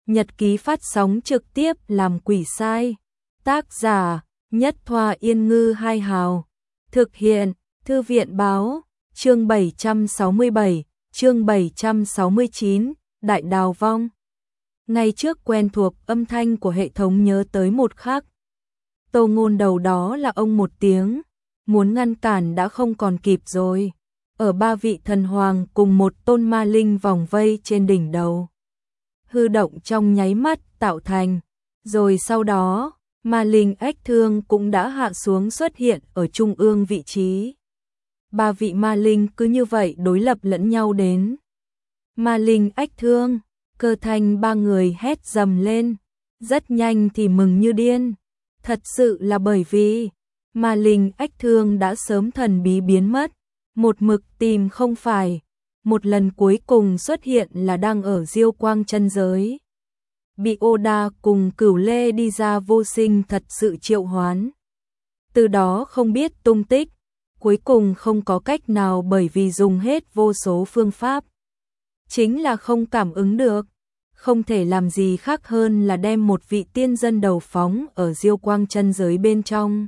Nhật ký phát sóng trực tiếp làm quỷ sai. Tác giả Nhất Thoa Yên Ngư Hai Hào. Thực hiện Thư viện Báo. Chương 767, chương 769, Đại Đào Vong. Ngay trước quen thuộc âm thanh của hệ thống nhớ tới một khắc. Tô Ngôn đầu đó là ông một tiếng, muốn ngăn cản đã không còn kịp rồi. Ở ba vị thần hoàng cùng một tôn ma linh vòng vây trên đỉnh đầu. Hư động trong nháy mắt tạo thành, rồi sau đó, ma linh ách thương cũng đã hạ xuống xuất hiện ở trung ương vị trí. Ba vị ma linh cứ như vậy đối lập lẫn nhau đến. Ma linh ách thương, Cơ Thanh ba người hét dầm lên, rất nhanh thì mừng như điên. Thật sự là bởi vì ma linh ách thương đã sớm thần bí biến mất, một mực tìm không phải. Một lần cuối cùng xuất hiện là đang ở Diêu Quang chân giới. Bị Oda cùng Cửu Lê đi ra vô sinh thật sự triệu hoán. Từ đó không biết tung tích, cuối cùng không có cách nào bởi vì dùng hết vô số phương pháp. Chính là không cảm ứng được, không thể làm gì khác hơn là đem một vị tiên dân đầu phóng ở Diêu Quang chân giới bên trong.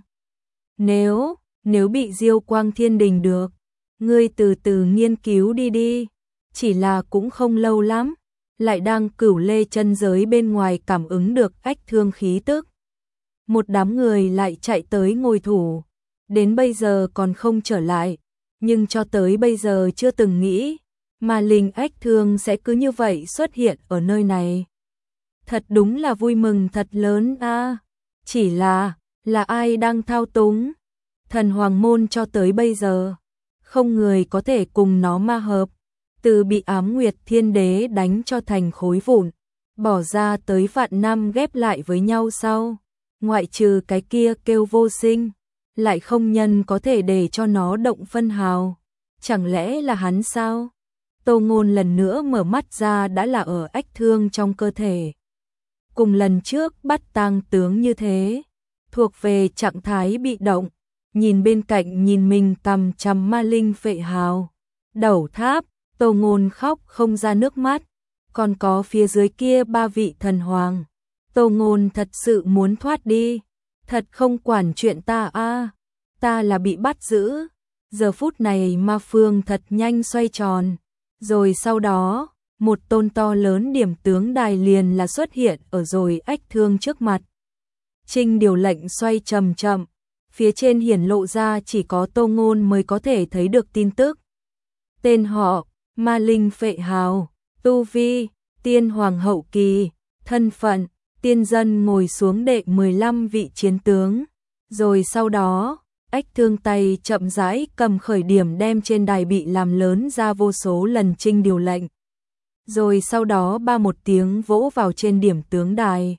Nếu bị Diêu Quang Thiên Đình được, ngươi từ từ nghiên cứu đi, chỉ là cũng không lâu lắm, lại đang Cửu Lê chân giới bên ngoài cảm ứng được ách thương khí tức. Một đám người lại chạy tới ngồi thủ, đến bây giờ còn không trở lại, nhưng cho tới bây giờ chưa từng nghĩ, mà linh ách thương sẽ cứ như vậy xuất hiện ở nơi này. Thật đúng là vui mừng thật lớn a. Chỉ là ai đang thao túng? Thần Hoàng Môn cho tới bây giờ không người có thể cùng nó ma hợp, từ bị Ám Nguyệt Thiên Đế đánh cho thành khối vụn, bỏ ra tới vạn năm ghép lại với nhau sau, ngoại trừ cái kia kêu vô sinh, lại không nhân có thể để cho nó động phân hào. Chẳng lẽ là hắn sao? Tô Ngôn lần nữa mở mắt ra đã là ở ách thương trong cơ thể. Cùng lần trước bắt tang tướng như thế, thuộc về trạng thái bị động. Nhìn bên cạnh nhìn mình cầm chằm ma linh phệ hào, đầu tháp, Tô Ngôn khóc không ra nước mắt. Còn có phía dưới kia ba vị thần hoàng, Tô Ngôn thật sự muốn thoát đi, thật không quản chuyện ta a, ta là bị bắt giữ. Giờ phút này ma phương thật nhanh xoay tròn, rồi sau đó, một tôn to lớn điểm tướng đài liền là xuất hiện ở rồi ách thương trước mặt. Trinh điều lệnh xoay chậm chậm. Phía trên hiển lộ ra chỉ có Tô Ngôn mới có thể thấy được tin tức. Tên họ, ma linh phệ hào, tu vi, tiên hoàng hậu kỳ, thân phận, tiên dân ngồi xuống đệ 15 vị chiến tướng. Rồi sau đó, ách thương tay chậm rãi cầm khởi điểm đem trên đài bị làm lớn ra vô số lần trinh điều lệnh. Rồi sau đó ba một tiếng vỗ vào trên điểm tướng đài.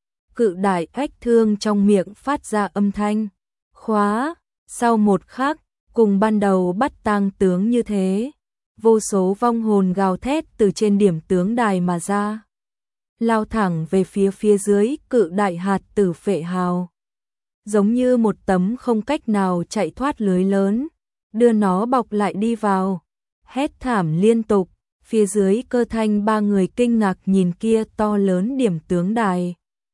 Cự đại ách thương trong miệng phát ra âm thanh. Khóa, sau một khắc, cùng ban đầu bắt tang tướng như thế, vô số vong hồn gào thét từ trên điểm tướng đài mà ra, lao thẳng về phía dưới cự đại hạt tử phệ hào. Giống như một tấm không cách nào chạy thoát lưới lớn, đưa nó bọc lại đi vào, hét thảm liên tục. Phía dưới Cơ Thanh ba người kinh ngạc nhìn kia to lớn điểm tướng đài.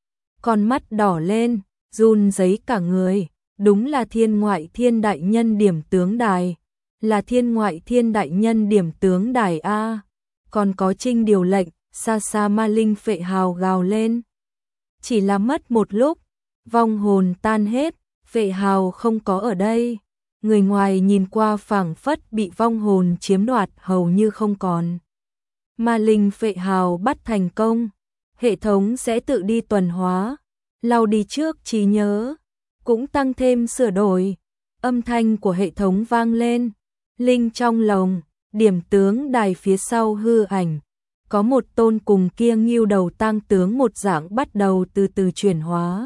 Con mắt đỏ lên, run rẩy cả người. Đúng là Thiên Ngoại Thiên Đại Nhân điểm tướng đài, là Thiên Ngoại Thiên Đại Nhân điểm tướng đài a. Còn có trinh điều lệnh, xa xa ma linh phệ hào gào lên. Chỉ là mất một lúc, vong hồn tan hết, phệ hào không có ở đây. Người ngoài nhìn qua phảng phất bị vong hồn chiếm đoạt hầu như không còn. Ma linh phệ hào bắt thành công, hệ thống sẽ tự đi tuần hóa, lau đi trước trí nhớ. Cũng tăng thêm sửa đổi, âm thanh của hệ thống vang lên, linh trong lồng, điểm tướng đài phía sau hư ảnh, có một tôn cùng kia ngưu đầu tang tướng một dạng bắt đầu từ từ chuyển hóa.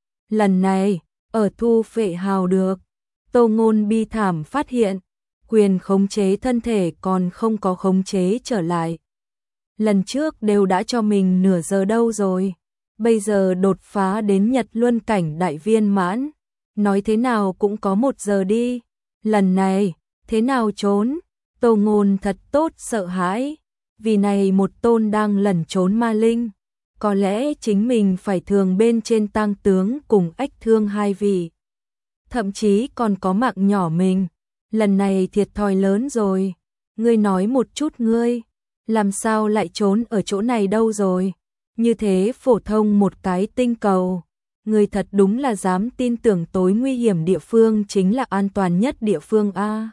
Lần này, ở thu phệ hào được, Tô Ngôn bi thảm phát hiện, quyền khống chế thân thể còn không có khống chế trở lại. Lần trước đều đã cho mình nửa giờ đâu rồi. Bây giờ đột phá đến Nhật Luân cảnh đại viên mãn, nói thế nào cũng có 1 giờ đi. Lần này, thế nào trốn? Tô Ngôn thật tốt sợ hãi, vì này một tôn đang lẩn trốn ma linh. có lẽ chính mình phải thường bên trên tang tướng cùng Ách Thương hai vị. Thậm chí còn có mạng nhỏ mình, lần này thiệt thòi lớn rồi. Ngươi nói một chút ngươi, làm sao lại trốn ở chỗ này đâu rồi? Như thế phổ thông một cái tinh cầu, ngươi thật đúng là dám tin tưởng tối nguy hiểm địa phương chính là an toàn nhất địa phương a.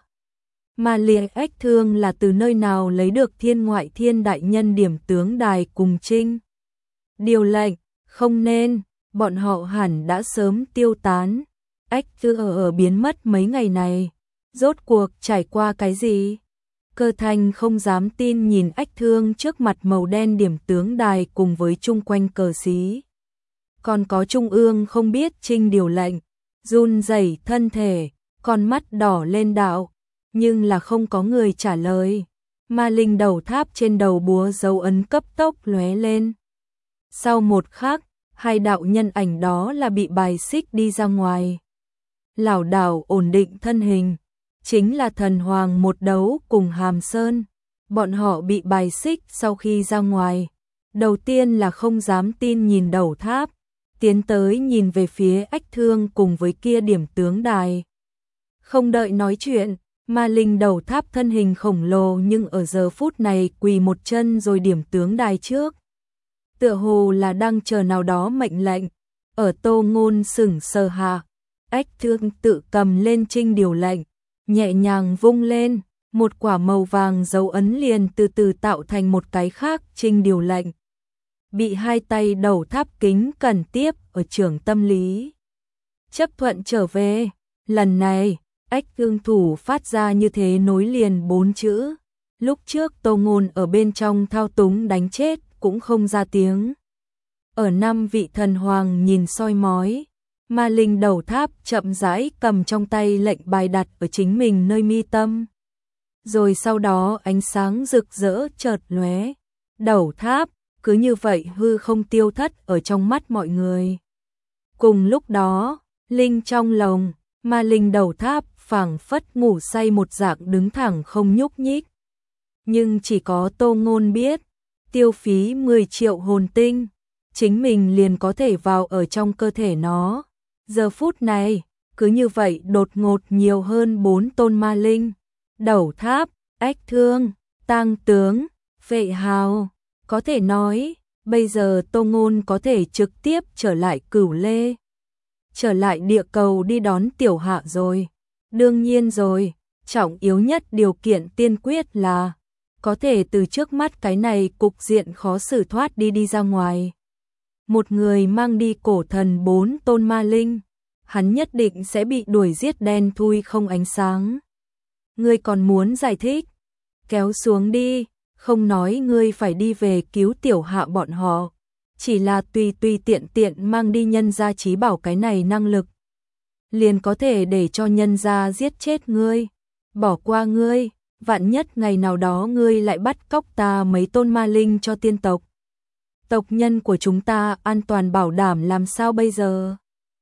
Mà liền Ách Thương là từ nơi nào lấy được Thiên Ngoại Thiên đại nhân điểm tướng đài cùng trinh điều lệnh? Không nên, bọn họ hẳn đã sớm tiêu tán. Ách Thương ở biến mất mấy ngày này, rốt cuộc trải qua cái gì? Cơ Thanh không dám tin nhìn Ách Thương trước mặt màu đen điểm tướng đài cùng với chung quanh cờ xí. Còn có trung ương không biết trinh điều lệnh, run rẩy thân thể, con mắt đỏ lên đạo, nhưng là không có người trả lời. Ma linh đầu tháp trên đầu búa dấu ấn cấp tốc lóe lên. Sau một khắc, hai đạo nhân ảnh đó là bị bài xích đi ra ngoài. Lảo đảo ổn định thân hình, chính là thần hoàng một đấu cùng Hàm Sơn. Bọn họ bị bài xích sau khi ra ngoài. Đầu tiên là không dám tin nhìn đầu tháp, tiến tới nhìn về phía Ách Thương cùng với kia điểm tướng đài. Không đợi nói chuyện, ma linh đầu tháp thân hình khổng lồ nhưng ở giờ phút này quỳ một chân rồi điểm tướng đài trước. Tựa hồ là đang chờ nào đó mệnh lệnh. Ở Tô Ngôn sững sờ hạ, Ách Thương tự cầm lên trinh điều lệnh, nhẹ nhàng vung lên, một quả màu vàng dấu ấn liền từ từ tạo thành một cái khác trinh điều lệnh. Bị hai tay đầu tháp kính cẩn tiếp ở trường tâm lý. Chấp thuận trở về, lần này, Ách Thương thủ phát ra như thế nối liền 4 chữ. Lúc trước Tô Ngôn ở bên trong thao túng đánh chết cũng không ra tiếng. Ở 5 vị thần hoàng nhìn soi mói, ma linh đầu tháp chậm rãi cầm trong tay lệnh bài đặt ở chính mình nơi mi tâm. Rồi sau đó ánh sáng rực rỡ chợt lóe, đầu tháp cứ như vậy hư không tiêu thất ở trong mắt mọi người. Cùng lúc đó, linh trong lồng, ma linh đầu tháp phảng phất ngủ say một dạng đứng thẳng không nhúc nhích. Nhưng chỉ có Tô Ngôn biết, tiêu phí 10 triệu hồn tinh, chính mình liền có thể vào ở trong cơ thể nó. Giờ phút này, cứ như vậy đột ngột nhiều hơn 4 tôn ma linh. Đầu tháp, Ách Thương, tang tướng, Vệ Hào. Có thể nói, bây giờ Tô Ngôn có thể trực tiếp trở lại Cửu Lê. Trở lại địa cầu đi đón tiểu hạ rồi. Đương nhiên rồi, trọng yếu nhất điều kiện tiên quyết là có thể từ trước mắt cái này cục diện khó xử thoát đi ra ngoài. Một người mang đi cổ thần 4 tôn ma linh, hắn nhất định sẽ bị đuổi giết đen thui không ánh sáng. Ngươi còn muốn giải thích? Kéo xuống đi, không nói ngươi phải đi về cứu tiểu hạ bọn họ, chỉ là tùy tiện mang đi nhân gia trí bảo cái này năng lực, liền có thể để cho nhân gia giết chết ngươi, bỏ qua ngươi, vạn nhất ngày nào đó ngươi lại bắt cóc ta mấy tôn ma linh cho tiên tộc. Tộc nhân của chúng ta an toàn bảo đảm làm sao bây giờ?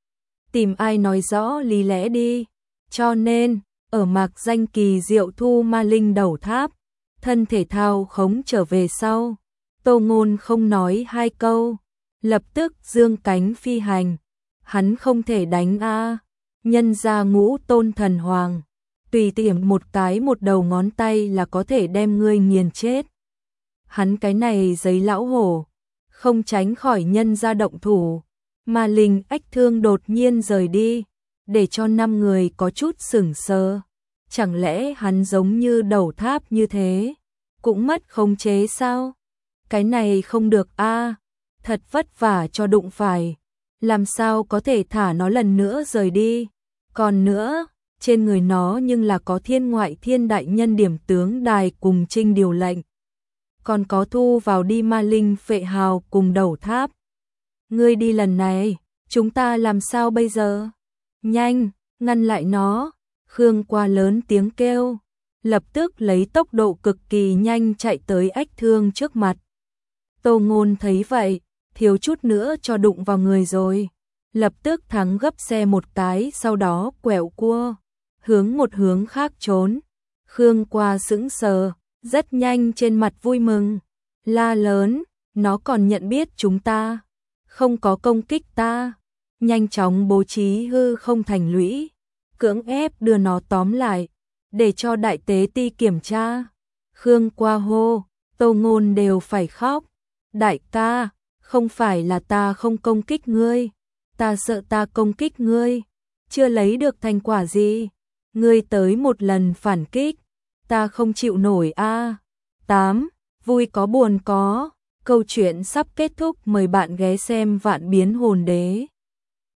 Tìm ai nói rõ lý lẽ đi. Cho nên, ở mạc danh kỳ diệu thu ma linh đầu tháp, thân thể thao khống trở về sau, Tô Ngôn không nói hai câu, lập tức dương cánh phi hành. Hắn không thể đánh a, nhân gia ngũ tôn thần hoàng, tùy tiện một cái một đầu ngón tay là có thể đem ngươi nghiền chết. Hắn cái này giấy lão hổ, không tránh khỏi nhân gia động thủ. Ma linh Ách Thương đột nhiên rời đi, để cho 5 người có chút sững sờ. Chẳng lẽ hắn giống như đầu tháp như thế, cũng mất khống chế sao? Cái này không được a, thật vất vả cho đụng phải, làm sao có thể thả nó lần nữa rời đi? Còn nữa, trên người nó nhưng là có Thiên Ngoại Thiên đại nhân điểm tướng đài cùng trinh điều lệnh, còn có thu vào đi ma linh Vệ Hào cùng đầu tháp. Ngươi đi lần này, chúng ta làm sao bây giờ? Nhanh, ngăn lại nó. Khương Qua lớn tiếng kêu, lập tức lấy tốc độ cực kỳ nhanh chạy tới Ách Thương trước mặt. Tô Ngôn thấy vậy, thiếu chút nữa cho đụng vào người rồi, lập tức thắng gấp xe một cái, sau đó quẹo cua, hướng một hướng khác trốn. Khương Qua sững sờ, rất nhanh trên mặt vui mừng, la lớn, nó còn nhận biết chúng ta, không có công kích ta. Nhanh chóng bố trí hư không thành lũy, cưỡng ép đưa nó tóm lại, để cho đại tế ti kiểm tra. Khương Qua hô, Tô Ngôn đều phải khóc. Đại ca, không phải là ta không công kích ngươi, ta sợ ta công kích ngươi, chưa lấy được thành quả gì. Ngươi tới một lần phản kích, ta không chịu nổi a. 8. Vui có buồn có. Câu chuyện sắp kết thúc, mời bạn ghé xem Vạn Biến Hồn Đế.